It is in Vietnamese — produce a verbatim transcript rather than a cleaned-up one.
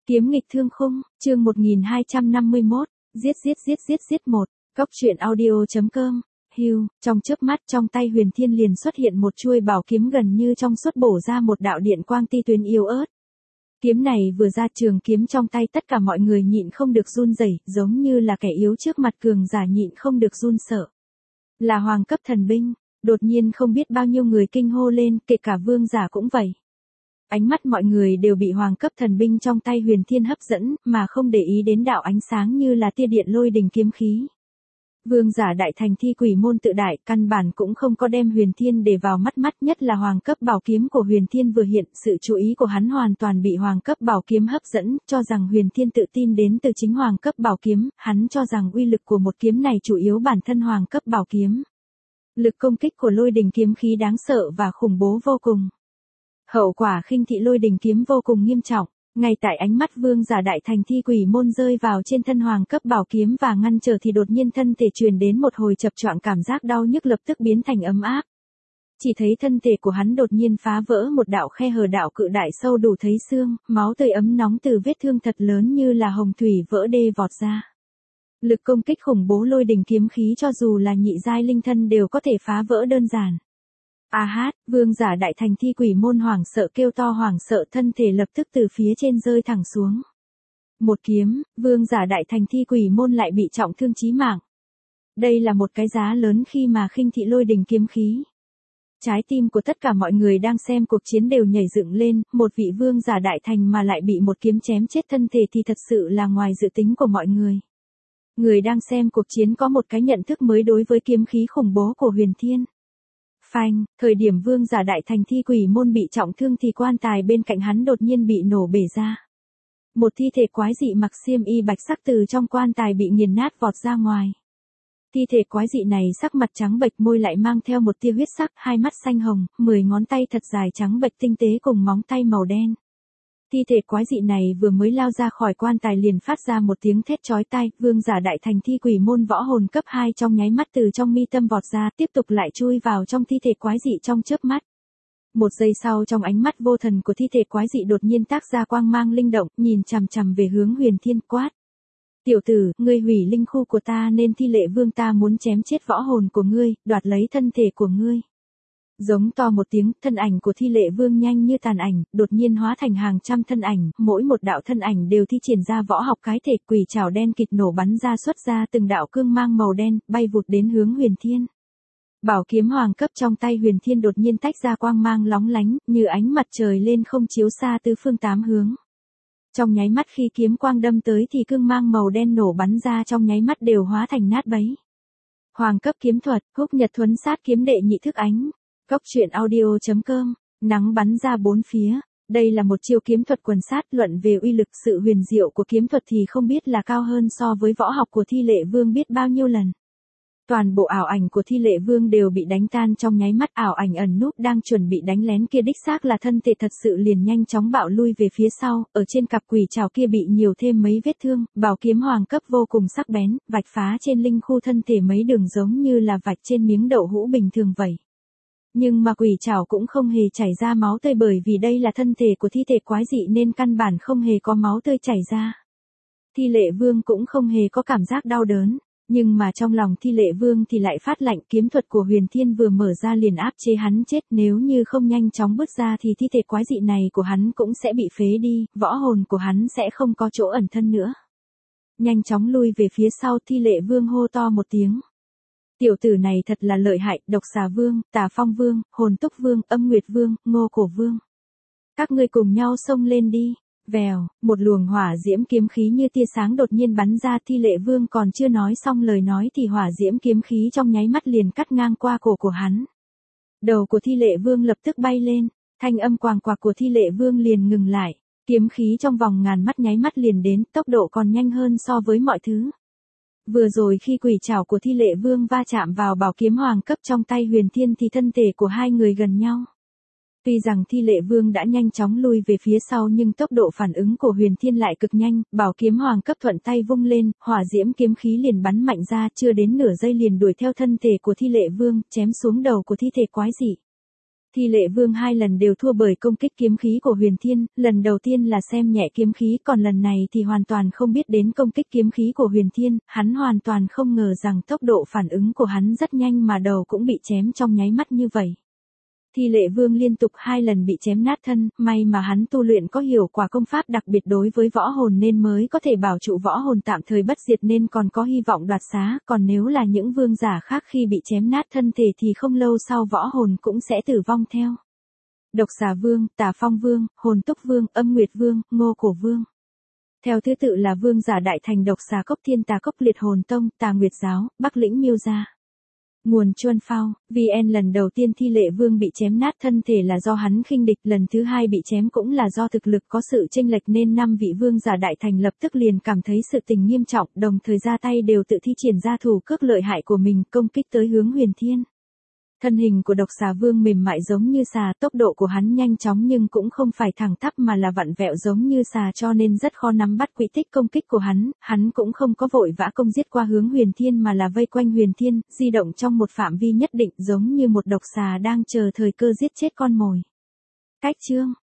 Kiếm nghịch thương khung, chương một nghìn hai trăm năm mươi mốt, giết giết giết giết giết một, cốc truyện audio.com, hưu, trong chớp mắt trong tay Huyền Thiên liền xuất hiện một chuôi bảo kiếm gần như trong suốt bổ ra một đạo điện quang ti tuyến yếu ớt. Kiếm này vừa ra trường kiếm trong tay tất cả mọi người nhịn không được run rẩy, giống như là kẻ yếu trước mặt cường giả nhịn không được run sợ. Là hoàng cấp thần binh, đột nhiên không biết bao nhiêu người kinh hô lên, kể cả vương giả cũng vậy. Ánh mắt mọi người đều bị hoàng cấp thần binh trong tay Huyền Thiên hấp dẫn, mà không để ý đến đạo ánh sáng như là tia điện lôi đình kiếm khí. Vương giả đại thành thi quỷ môn tự đại, căn bản cũng không có đem Huyền Thiên để vào mắt mắt, nhất là hoàng cấp bảo kiếm của Huyền Thiên vừa hiện, sự chú ý của hắn hoàn toàn bị hoàng cấp bảo kiếm hấp dẫn, cho rằng Huyền Thiên tự tin đến từ chính hoàng cấp bảo kiếm, hắn cho rằng uy lực của một kiếm này chủ yếu bản thân hoàng cấp bảo kiếm. Lực công kích của lôi đình kiếm khí đáng sợ và khủng bố vô cùng. Hậu quả khinh thị lôi đình kiếm vô cùng nghiêm trọng, ngay tại ánh mắt vương giả đại thành thi quỷ môn rơi vào trên thân hoàng cấp bảo kiếm và ngăn trở thì đột nhiên thân thể truyền đến một hồi chập choạng, cảm giác đau nhức lập tức biến thành ấm áp. Chỉ thấy thân thể của hắn đột nhiên phá vỡ một đạo khe hở, đạo cự đại sâu đủ thấy xương, máu tươi ấm nóng từ vết thương thật lớn như là hồng thủy vỡ đê vọt ra. Lực công kích khủng bố lôi đình kiếm khí cho dù là nhị giai linh thân đều có thể phá vỡ đơn giản. A hát, vương giả đại thành thi quỷ môn hoảng sợ kêu to, hoảng sợ thân thể lập tức từ phía trên rơi thẳng xuống. Một kiếm, vương giả đại thành thi quỷ môn lại bị trọng thương chí mạng. Đây là một cái giá lớn khi mà khinh thị lôi đình kiếm khí. Trái tim của tất cả mọi người đang xem cuộc chiến đều nhảy dựng lên, một vị vương giả đại thành mà lại bị một kiếm chém chết thân thể thì thật sự là ngoài dự tính của mọi người. Người đang xem cuộc chiến có một cái nhận thức mới đối với kiếm khí khủng bố của Huyền Thiên. Phanh, thời điểm vương giả đại thành thi quỷ môn bị trọng thương thì quan tài bên cạnh hắn đột nhiên bị nổ bể ra. Một thi thể quái dị mặc xiêm y bạch sắc từ trong quan tài bị nghiền nát vọt ra ngoài. Thi thể quái dị này sắc mặt trắng bệch, môi lại mang theo một tia huyết sắc, hai mắt xanh hồng, mười ngón tay thật dài trắng bệch tinh tế cùng móng tay màu đen. Thi thể quái dị này vừa mới lao ra khỏi quan tài liền phát ra một tiếng thét chói tai, vương giả đại thành thi quỷ môn võ hồn cấp hai trong nháy mắt từ trong mi tâm vọt ra, tiếp tục lại chui vào trong thi thể quái dị trong chớp mắt. Một giây sau, trong ánh mắt vô thần của thi thể quái dị đột nhiên tác ra quang mang linh động, nhìn chằm chằm về hướng Huyền Thiên quát. Tiểu tử, ngươi hủy linh khu của ta nên thi lệ vương ta muốn chém chết võ hồn của ngươi, đoạt lấy thân thể của ngươi. Giống to một tiếng, thân ảnh của thi lệ vương nhanh như tàn ảnh, đột nhiên hóa thành hàng trăm thân ảnh, mỗi một đạo thân ảnh đều thi triển ra võ học cái thể, quỷ trảo đen kịt nổ bắn ra xuất ra từng đạo cương mang màu đen, bay vụt đến hướng Huyền Thiên. Bảo kiếm hoàng cấp trong tay Huyền Thiên đột nhiên tách ra quang mang lóng lánh, như ánh mặt trời lên không chiếu xa tứ phương tám hướng. Trong nháy mắt khi kiếm quang đâm tới thì cương mang màu đen nổ bắn ra trong nháy mắt đều hóa thành nát bấy. Hoàng cấp kiếm thuật, Húc Nhật Thuấn Sát kiếm đệ nhị thức ánh. Cốc truyện audio.com, nắng bắn ra bốn phía. Đây là một chiêu kiếm thuật quần sát, luận về uy lực sự huyền diệu của kiếm thuật thì không biết là cao hơn so với võ học của thi lệ vương biết bao nhiêu lần. Toàn bộ ảo ảnh của thi lệ vương đều bị đánh tan trong nháy mắt, ảo ảnh ẩn núp đang chuẩn bị đánh lén kia đích xác là thân thể thật sự liền nhanh chóng bạo lui về phía sau, ở trên cặp quỷ trảo kia bị nhiều thêm mấy vết thương, bảo kiếm hoàng cấp vô cùng sắc bén, vạch phá trên linh khu thân thể mấy đường giống như là vạch trên miếng đậu hũ bình thường vậy. Nhưng mà quỷ trảo cũng không hề chảy ra máu tươi, bởi vì đây là thân thể của thi thể quái dị nên căn bản không hề có máu tươi chảy ra. Thi lệ vương cũng không hề có cảm giác đau đớn, nhưng mà trong lòng thi lệ vương thì lại phát lạnh, kiếm thuật của Huyền Thiên vừa mở ra liền áp chế hắn chết, nếu như không nhanh chóng bước ra thì thi thể quái dị này của hắn cũng sẽ bị phế đi, võ hồn của hắn sẽ không có chỗ ẩn thân nữa. Nhanh chóng lui về phía sau, thi lệ vương hô to một tiếng. Tiểu tử này thật là lợi hại, độc xà vương, tà phong vương, hồn túc vương, âm nguyệt vương, ngô cổ vương. Các ngươi cùng nhau xông lên đi. Vèo, một luồng hỏa diễm kiếm khí như tia sáng đột nhiên bắn ra, thi lệ vương còn chưa nói xong lời nói thì hỏa diễm kiếm khí trong nháy mắt liền cắt ngang qua cổ của hắn. Đầu của thi lệ vương lập tức bay lên, thanh âm quàng quạc của thi lệ vương liền ngừng lại, kiếm khí trong vòng ngàn mắt nháy mắt liền đến, tốc độ còn nhanh hơn so với mọi thứ. Vừa rồi khi quỷ trảo của thi lệ vương va chạm vào bảo kiếm hoàng cấp trong tay Huyền Thiên thì thân thể của hai người gần nhau. Tuy rằng thi lệ vương đã nhanh chóng lui về phía sau nhưng tốc độ phản ứng của Huyền Thiên lại cực nhanh, bảo kiếm hoàng cấp thuận tay vung lên, hỏa diễm kiếm khí liền bắn mạnh ra, chưa đến nửa giây liền đuổi theo thân thể của thi lệ vương, chém xuống đầu của thi thể quái dị. Thi Lệ Vương hai lần đều thua bởi công kích kiếm khí của Huyền Thiên, lần đầu tiên là xem nhẹ kiếm khí, còn lần này thì hoàn toàn không biết đến công kích kiếm khí của Huyền Thiên, hắn hoàn toàn không ngờ rằng tốc độ phản ứng của hắn rất nhanh mà đầu cũng bị chém trong nháy mắt như vậy. Thi Lệ Vương liên tục hai lần bị chém nát thân, may mà hắn tu luyện có hiệu quả công pháp đặc biệt đối với võ hồn nên mới có thể bảo trụ võ hồn tạm thời bất diệt nên còn có hy vọng đoạt xá, còn nếu là những vương giả khác khi bị chém nát thân thể thì không lâu sau võ hồn cũng sẽ tử vong theo. Độc Xà Vương, Tà Phong Vương, Hồn Túc Vương, Âm Nguyệt Vương, Ngô Cổ Vương. Theo thứ tự là vương giả đại thành Độc Xà Cốc, Thiên Tà Cốc, Liệt Hồn Tông, Tà Nguyệt Giáo, Bắc Lĩnh Miêu Gia. Nguồn Chuân Phao, vê en lần đầu tiên Thi Lệ Vương bị chém nát thân thể là do hắn khinh địch, lần thứ hai bị chém cũng là do thực lực có sự chênh lệch nên năm vị vương giả đại thành lập tức liền cảm thấy sự tình nghiêm trọng, đồng thời ra tay đều tự thi triển ra thủ cước lợi hại của mình công kích tới hướng Huyền Thiên. Thân hình của Độc Xà Vương mềm mại giống như xà, tốc độ của hắn nhanh chóng nhưng cũng không phải thẳng tắp mà là vặn vẹo giống như xà cho nên rất khó nắm bắt quỹ tích công kích của hắn, hắn cũng không có vội vã công giết qua hướng Huyền Thiên mà là vây quanh Huyền Thiên, di động trong một phạm vi nhất định giống như một độc xà đang chờ thời cơ giết chết con mồi. Cách chương